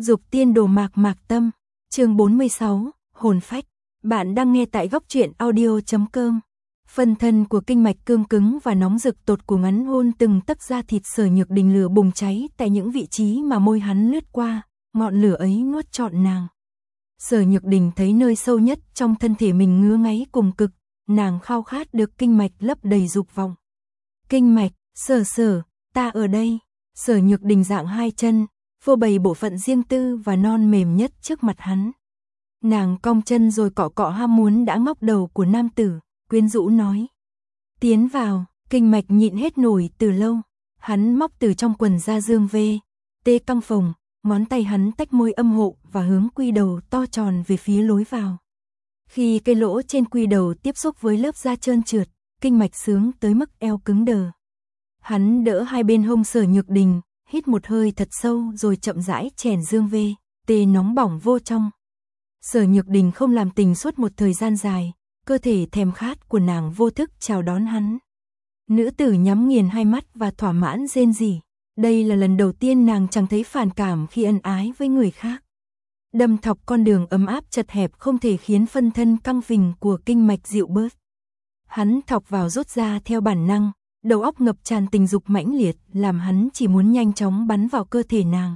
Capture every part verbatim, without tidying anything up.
Dục tiên đồ mạc mạc tâm, chương bốn mươi sáu, hồn phách. Bạn đang nghe tại góc truyện audio chấm com. Phân thân của kinh mạch cương cứng và nóng rực tột của ngắn hôn từng tấc da thịt Sở Nhược Đình lửa bùng cháy tại những vị trí mà môi hắn lướt qua, ngọn lửa ấy nuốt trọn nàng. Sở Nhược Đình thấy nơi sâu nhất trong thân thể mình ngứa ngáy cùng cực, nàng khao khát được kinh mạch lấp đầy dục vọng. Kinh mạch, Sở Sở, ta ở đây. Sở Nhược Đình dạng hai chân, phô bày bộ phận riêng tư và non mềm nhất trước mặt hắn. Nàng cong chân rồi cọ cọ ham muốn đã ngóc đầu của nam tử, quyến rũ nói. Tiến vào, kinh mạch nhịn hết nổi từ lâu. Hắn móc từ trong quần ra dương vê, tê căng phồng, ngón tay hắn tách môi âm hộ và hướng quy đầu to tròn về phía lối vào. Khi cây lỗ trên quy đầu tiếp xúc với lớp da trơn trượt, kinh mạch sướng tới mức eo cứng đờ. Hắn đỡ hai bên hông Sở Nhược Đình, hít một hơi thật sâu rồi chậm rãi chèn dương vê, tê nóng bỏng vô trong. Sở Nhược Đình không làm tình suốt một thời gian dài, cơ thể thèm khát của nàng vô thức chào đón hắn. Nữ tử nhắm nghiền hai mắt và thỏa mãn rên rỉ. Đây là lần đầu tiên nàng chẳng thấy phản cảm khi ân ái với người khác. Đâm thọc con đường ấm áp chật hẹp không thể khiến phân thân căng phình của kinh mạch dịu bớt. Hắn thọc vào rút ra theo bản năng, đầu óc ngập tràn tình dục mãnh liệt, làm hắn chỉ muốn nhanh chóng bắn vào cơ thể nàng.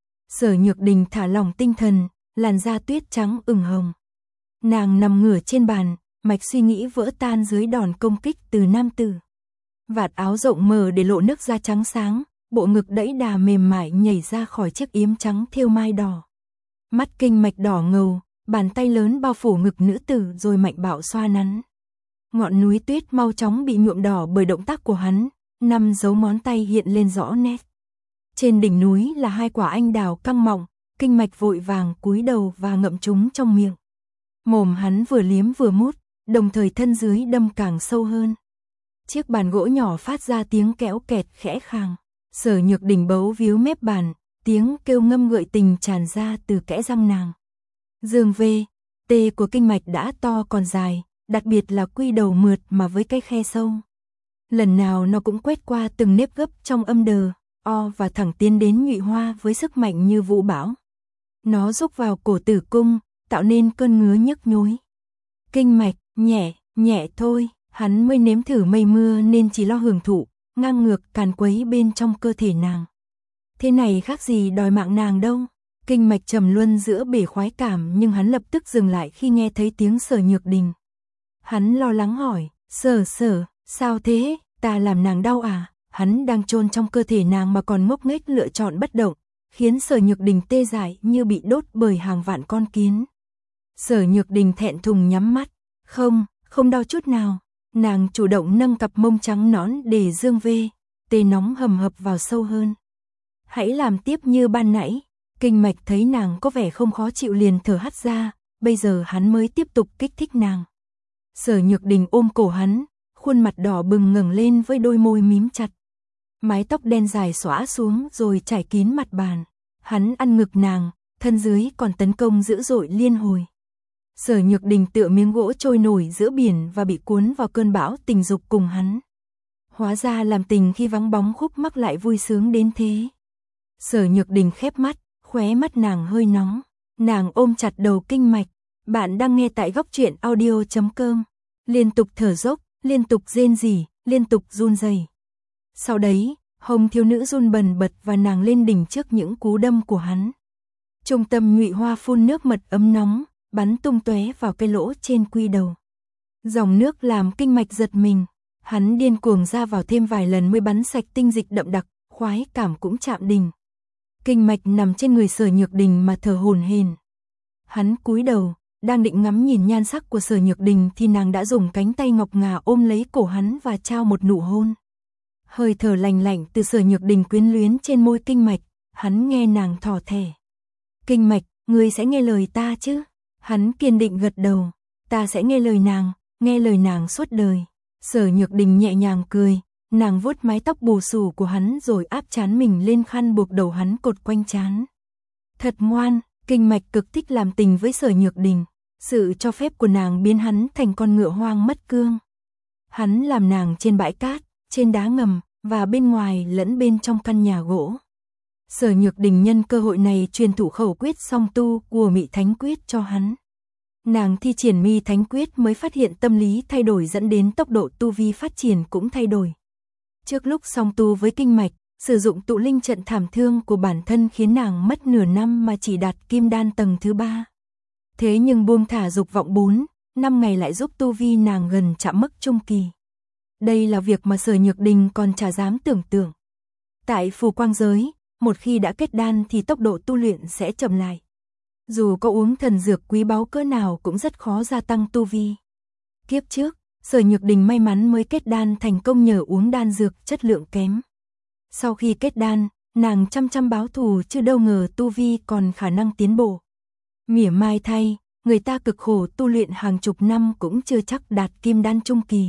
Sở Nhược Đình thả lỏng tinh thần, làn da tuyết trắng ửng hồng. Nàng nằm ngửa trên bàn, mạch suy nghĩ vỡ tan dưới đòn công kích từ nam tử. Vạt áo rộng mở để lộ nước da trắng sáng, bộ ngực đẫy đà mềm mại nhảy ra khỏi chiếc yếm trắng thêu mai đỏ. Mắt kinh mạch đỏ ngầu, bàn tay lớn bao phủ ngực nữ tử rồi mạnh bạo xoa nắn. Ngọn núi tuyết mau chóng bị nhuộm đỏ bởi động tác của hắn, năm dấu ngón tay hiện lên rõ nét. Trên đỉnh núi là hai quả anh đào căng mọng, kinh mạch vội vàng cúi đầu và ngậm chúng trong miệng. Mồm hắn vừa liếm vừa mút, đồng thời thân dưới đâm càng sâu hơn. Chiếc bàn gỗ nhỏ phát ra tiếng kéo kẹt khẽ khàng. Sở Nhược Đình bấu víu mép bàn, tiếng kêu ngâm ngợi tình tràn ra từ kẽ răng nàng. Dương vê, tê của kinh mạch đã to còn dài, đặc biệt là quy đầu mượt mà với cái khe sâu. Lần nào nó cũng quét qua từng nếp gấp trong âm đờ, o và thẳng tiến đến nhụy hoa với sức mạnh như vũ bão. Nó rúc vào cổ tử cung, tạo nên cơn ngứa nhức nhối. Kinh mạch, nhẹ, nhẹ thôi, hắn mới nếm thử mây mưa nên chỉ lo hưởng thụ, ngang ngược càn quấy bên trong cơ thể nàng. Thế này khác gì đòi mạng nàng đâu. Kinh mạch trầm luân giữa bể khoái cảm nhưng hắn lập tức dừng lại khi nghe thấy tiếng Sở Nhược Đình. Hắn lo lắng hỏi, Sở Sở, sao thế, ta làm nàng đau à? Hắn đang chôn trong cơ thể nàng mà còn ngốc nghếch lựa chọn bất động, khiến Sở Nhược Đình tê dại như bị đốt bởi hàng vạn con kiến. Sở Nhược Đình thẹn thùng nhắm mắt, không, không đau chút nào. Nàng chủ động nâng cặp mông trắng nõn để dương vê, tê nóng hầm hập vào sâu hơn. Hãy làm tiếp như ban nãy. Kinh mạch thấy nàng có vẻ không khó chịu liền thở hắt ra, bây giờ hắn mới tiếp tục kích thích nàng. Sở Nhược Đình ôm cổ hắn, khuôn mặt đỏ bừng ngẩng lên với đôi môi mím chặt. Mái tóc đen dài xõa xuống rồi trải kín mặt bàn. Hắn ăn ngực nàng, thân dưới còn tấn công dữ dội liên hồi. Sở Nhược Đình tựa miếng gỗ trôi nổi giữa biển và bị cuốn vào cơn bão tình dục cùng hắn. Hóa ra làm tình khi vắng bóng khúc mắc lại vui sướng đến thế. Sở Nhược Đình khép mắt, khóe mắt nàng hơi nóng. Nàng ôm chặt đầu kinh mạch. Bạn đang nghe tại góc truyện audio chấm com. Liên tục thở dốc, liên tục rên rỉ, liên tục run rẩy. Sau đấy, hồng thiếu nữ run bần bật và nàng lên đỉnh trước những cú đâm của hắn. Trung tâm nhụy hoa phun nước mật ấm nóng, bắn tung tóe vào cái lỗ trên quy đầu. Dòng nước làm kinh mạch giật mình. Hắn điên cuồng ra vào thêm vài lần mới bắn sạch tinh dịch đậm đặc, khoái cảm cũng chạm đỉnh. Kinh mạch nằm trên người Sở Nhược Đình mà thở hổn hển. Hắn cúi đầu, đang định ngắm nhìn nhan sắc của Sở Nhược Đình thì nàng đã dùng cánh tay ngọc ngà ôm lấy cổ hắn và trao một nụ hôn. Hơi thở lành lạnh từ Sở Nhược Đình quyến luyến trên môi kinh mạch, hắn nghe nàng thỏ thẻ. Kinh mạch, ngươi sẽ nghe lời ta chứ? Hắn kiên định gật đầu, ta sẽ nghe lời nàng, nghe lời nàng suốt đời. Sở Nhược Đình nhẹ nhàng cười, nàng vuốt mái tóc bù xù của hắn rồi áp trán mình lên khăn buộc đầu hắn cột quanh trán. Thật ngoan, kinh mạch cực thích làm tình với Sở Nhược Đình. Sự cho phép của nàng biến hắn thành con ngựa hoang mất cương. Hắn làm nàng trên bãi cát, trên đá ngầm và bên ngoài lẫn bên trong căn nhà gỗ. Sở Nhược Đình nhân cơ hội này truyền thủ khẩu quyết song tu của Mị Thánh Quyết cho hắn. Nàng thi triển Mi Thánh Quyết mới phát hiện tâm lý thay đổi dẫn đến tốc độ tu vi phát triển cũng thay đổi. Trước lúc song tu với kinh mạch, sử dụng tụ linh trận thảm thương của bản thân khiến nàng mất nửa năm mà chỉ đạt kim đan tầng thứ ba. Thế nhưng buông thả dục vọng bốn, năm ngày lại giúp tu vi nàng gần chạm mức trung kỳ. Đây là việc mà Sở Nhược Đình còn chả dám tưởng tượng. Tại phù quang giới, một khi đã kết đan thì tốc độ tu luyện sẽ chậm lại. Dù có uống thần dược quý báu cỡ nào cũng rất khó gia tăng tu vi. Kiếp trước, Sở Nhược Đình may mắn mới kết đan thành công nhờ uống đan dược chất lượng kém. Sau khi kết đan, nàng chăm chăm báo thù chứ đâu ngờ tu vi còn khả năng tiến bộ. Mỉa mai thay, người ta cực khổ tu luyện hàng chục năm cũng chưa chắc đạt kim đan trung kỳ.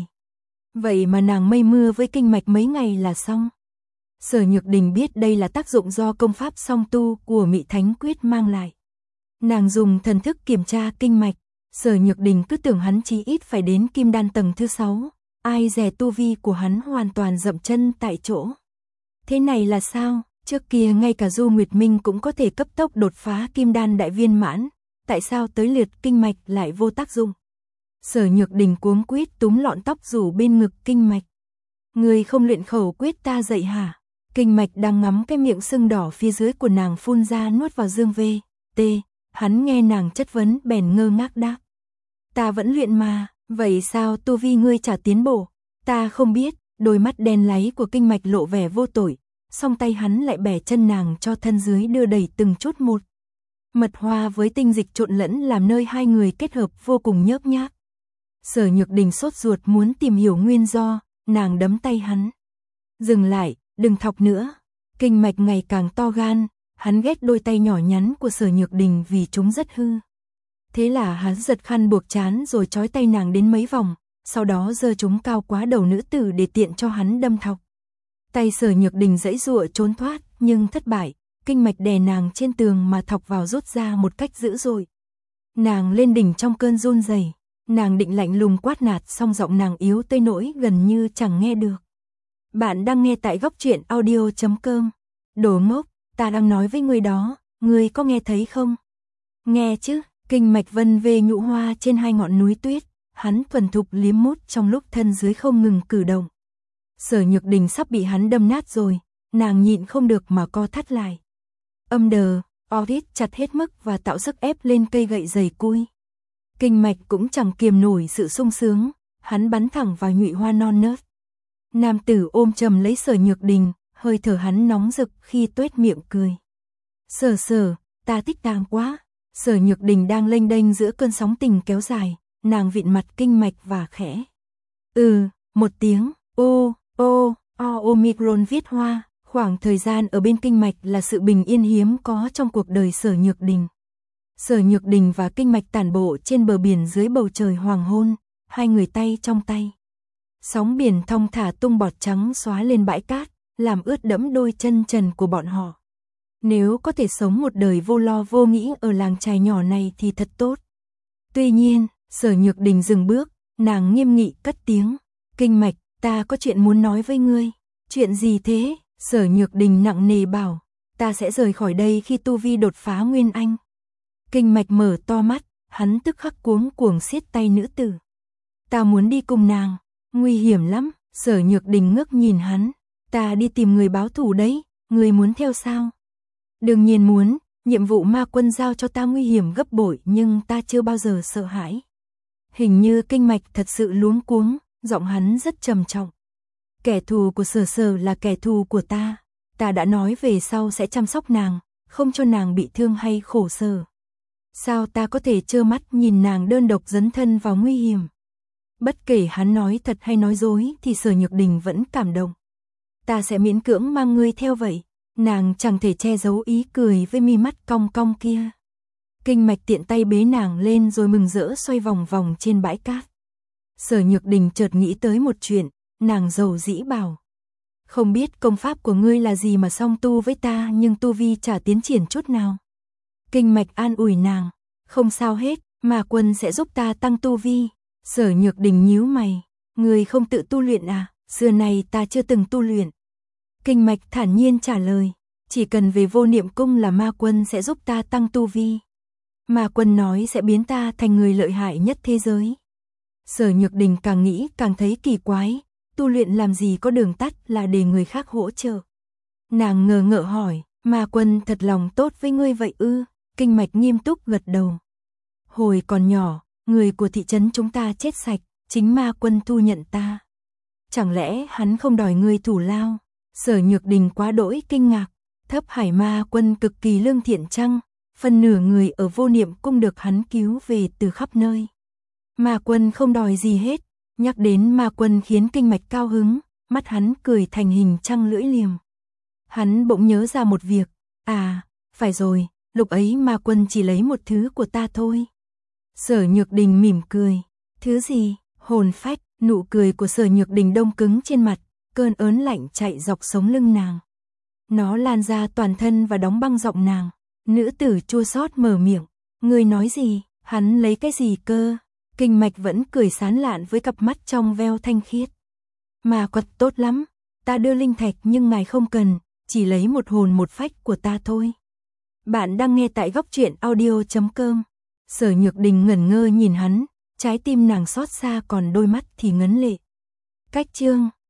Vậy mà nàng mây mưa với kinh mạch mấy ngày là xong. Sở Nhược Đình biết đây là tác dụng do công pháp song tu của Mị Thánh Quyết mang lại. Nàng dùng thần thức kiểm tra kinh mạch, Sở Nhược Đình cứ tưởng hắn chí ít phải đến kim đan tầng thứ sáu, ai dè tu vi của hắn hoàn toàn dậm chân tại chỗ. Thế này là sao? Trước kia ngay cả Du Nguyệt Minh cũng có thể cấp tốc đột phá kim đan đại viên mãn, tại sao tới lượt kinh mạch lại vô tác dụng? Sở Nhược Đình cuống quýt túm lọn tóc rủ bên ngực kinh mạch. Người không luyện khẩu quyết ta dạy hả? Kinh mạch đang ngắm cái miệng sưng đỏ phía dưới của nàng phun ra nuốt vào dương vê, tê, hắn nghe nàng chất vấn bèn ngơ ngác đáp. Ta vẫn luyện mà, vậy sao tu vi ngươi chả tiến bộ? Ta không biết, đôi mắt đen láy của kinh mạch lộ vẻ vô tội, song tay hắn lại bẻ chân nàng cho thân dưới đưa đẩy từng chút một. Mật hoa với tinh dịch trộn lẫn làm nơi hai người kết hợp vô cùng nhớp nhác. Sở Nhược Đình sốt ruột muốn tìm hiểu nguyên do, nàng đấm tay hắn. Dừng lại, đừng thọc nữa. Kinh mạch ngày càng to gan, hắn ghét đôi tay nhỏ nhắn của Sở Nhược Đình vì chúng rất hư. Thế là hắn giật khăn buộc trán rồi trói tay nàng đến mấy vòng, sau đó giơ chúng cao quá đầu nữ tử để tiện cho hắn đâm thọc. Tay Sở Nhược Đình giãy giụa trốn thoát, nhưng thất bại, kinh mạch đè nàng trên tường mà thọc vào rút ra một cách dữ dội. Nàng lên đỉnh trong cơn run rẩy, nàng định lạnh lùng quát nạt song giọng nàng yếu tới nỗi gần như chẳng nghe được. Bạn đang nghe tại góc truyện audio chấm com. Đồ ngốc, ta đang nói với người đó, người có nghe thấy không? Nghe chứ, kinh mạch vân về nhũ hoa trên hai ngọn núi tuyết, hắn thuần thục liếm mút trong lúc thân dưới không ngừng cử động. Sở Nhược Đình sắp bị hắn đâm nát rồi, nàng nhịn không được mà co thắt lại. Âm đờ, Orit chặt hết mức và tạo sức ép lên cây gậy dày cui. Kinh mạch cũng chẳng kiềm nổi sự sung sướng, hắn bắn thẳng vào nhụy hoa non nớt. Nam tử ôm chầm lấy Sở Nhược Đình, hơi thở hắn nóng rực khi tuét miệng cười. Sở sở, ta thích nàng quá. Sở Nhược Đình đang lênh đênh giữa cơn sóng tình kéo dài, nàng vịn mặt kinh mạch và khẽ. Ừ, một tiếng, ô, ô, o omicron viết hoa, khoảng thời gian ở bên kinh mạch là sự bình yên hiếm có trong cuộc đời Sở Nhược Đình. Sở Nhược Đình và kinh mạch tản bộ trên bờ biển dưới bầu trời hoàng hôn, hai người tay trong tay. Sóng biển thong thả tung bọt trắng xóa lên bãi cát, làm ướt đẫm đôi chân trần của bọn họ. Nếu có thể sống một đời vô lo vô nghĩ ở làng chài nhỏ này thì thật tốt. Tuy nhiên, Sở Nhược Đình dừng bước, nàng nghiêm nghị cất tiếng. Kinh mạch, ta có chuyện muốn nói với ngươi. Chuyện gì thế? Sở Nhược Đình nặng nề bảo. Ta sẽ rời khỏi đây khi tu vi đột phá Nguyên Anh. Kinh mạch mở to mắt, hắn tức khắc cuống cuồng siết tay nữ tử. Ta muốn đi cùng nàng. Nguy hiểm lắm. Sở Nhược Đình ngước nhìn hắn. Ta đi tìm người báo thù đấy, người muốn theo sao? Đương nhiên muốn, nhiệm vụ ma quân giao cho ta nguy hiểm gấp bội nhưng ta chưa bao giờ sợ hãi. Hình như kinh mạch thật sự luống cuống, giọng hắn rất trầm trọng. Kẻ thù của Sở Sở là kẻ thù của ta, ta đã nói về sau sẽ chăm sóc nàng, không cho nàng bị thương hay khổ sở. Sao ta có thể trơ mắt nhìn nàng đơn độc dấn thân vào nguy hiểm? Bất kể hắn nói thật hay nói dối thì Sở Nhược Đình vẫn cảm động. Ta sẽ miễn cưỡng mang ngươi theo vậy. Nàng chẳng thể che giấu ý cười với mi mắt cong cong kia. Kinh mạch tiện tay bế nàng lên rồi mừng rỡ xoay vòng vòng trên bãi cát. Sở Nhược Đình chợt nghĩ tới một chuyện, nàng dầu dĩ bảo. Không biết công pháp của ngươi là gì mà song tu với ta nhưng tu vi chả tiến triển chút nào. Kinh mạch an ủi nàng. Không sao hết, mà quân sẽ giúp ta tăng tu vi. Sở Nhược Đình nhíu mày. Ngươi không tự tu luyện à? Xưa này ta chưa từng tu luyện. Kinh mạch thản nhiên trả lời. chỉ cần về Vô Niệm Cung là ma quân sẽ giúp ta tăng tu vi. Ma quân nói sẽ biến ta thành người lợi hại nhất thế giới. Sở Nhược Đình càng nghĩ càng thấy kỳ quái, tu luyện làm gì có đường tắt là để người khác hỗ trợ. Nàng ngờ ngợ hỏi, ma quân thật lòng tốt với ngươi vậy ư? Kinh Mạch nghiêm túc gật đầu. Hồi còn nhỏ, người của thị trấn chúng ta chết sạch, chính ma quân thu nhận ta. Chẳng lẽ hắn không đòi ngươi thủ lao? Sở Nhược Đình quá đỗi kinh ngạc, Thấp Hải ma quân cực kỳ lương thiện chăng? Phần nửa người ở Vô Niệm Cung được hắn cứu về từ khắp nơi. Ma quân không đòi gì hết, nhắc đến ma quân khiến Kinh Mạch cao hứng, mắt hắn cười thành hình trăng lưỡi liềm. Hắn bỗng nhớ ra một việc, à, phải rồi, lúc ấy ma quân chỉ lấy một thứ của ta thôi. Sở Nhược Đình mỉm cười, thứ gì? Hồn phách. Nụ cười của Sở Nhược Đình đông cứng trên mặt, cơn ớn lạnh chạy dọc sống lưng nàng. Nó lan ra toàn thân và đóng băng giọng nàng. Nữ tử chua xót mở miệng, ngươi nói gì? Hắn lấy cái gì cơ? Kinh Mạch vẫn cười sán lạn với cặp mắt trong veo thanh khiết. Mà quật tốt lắm, ta đưa linh thạch nhưng ngài không cần, chỉ lấy một hồn một phách của ta thôi. Bạn đang nghe tại góc truyện audio chấm com. Sở Nhược Đình ngẩn ngơ nhìn hắn, trái tim nàng xót xa còn đôi mắt thì ngấn lệ. Cách chương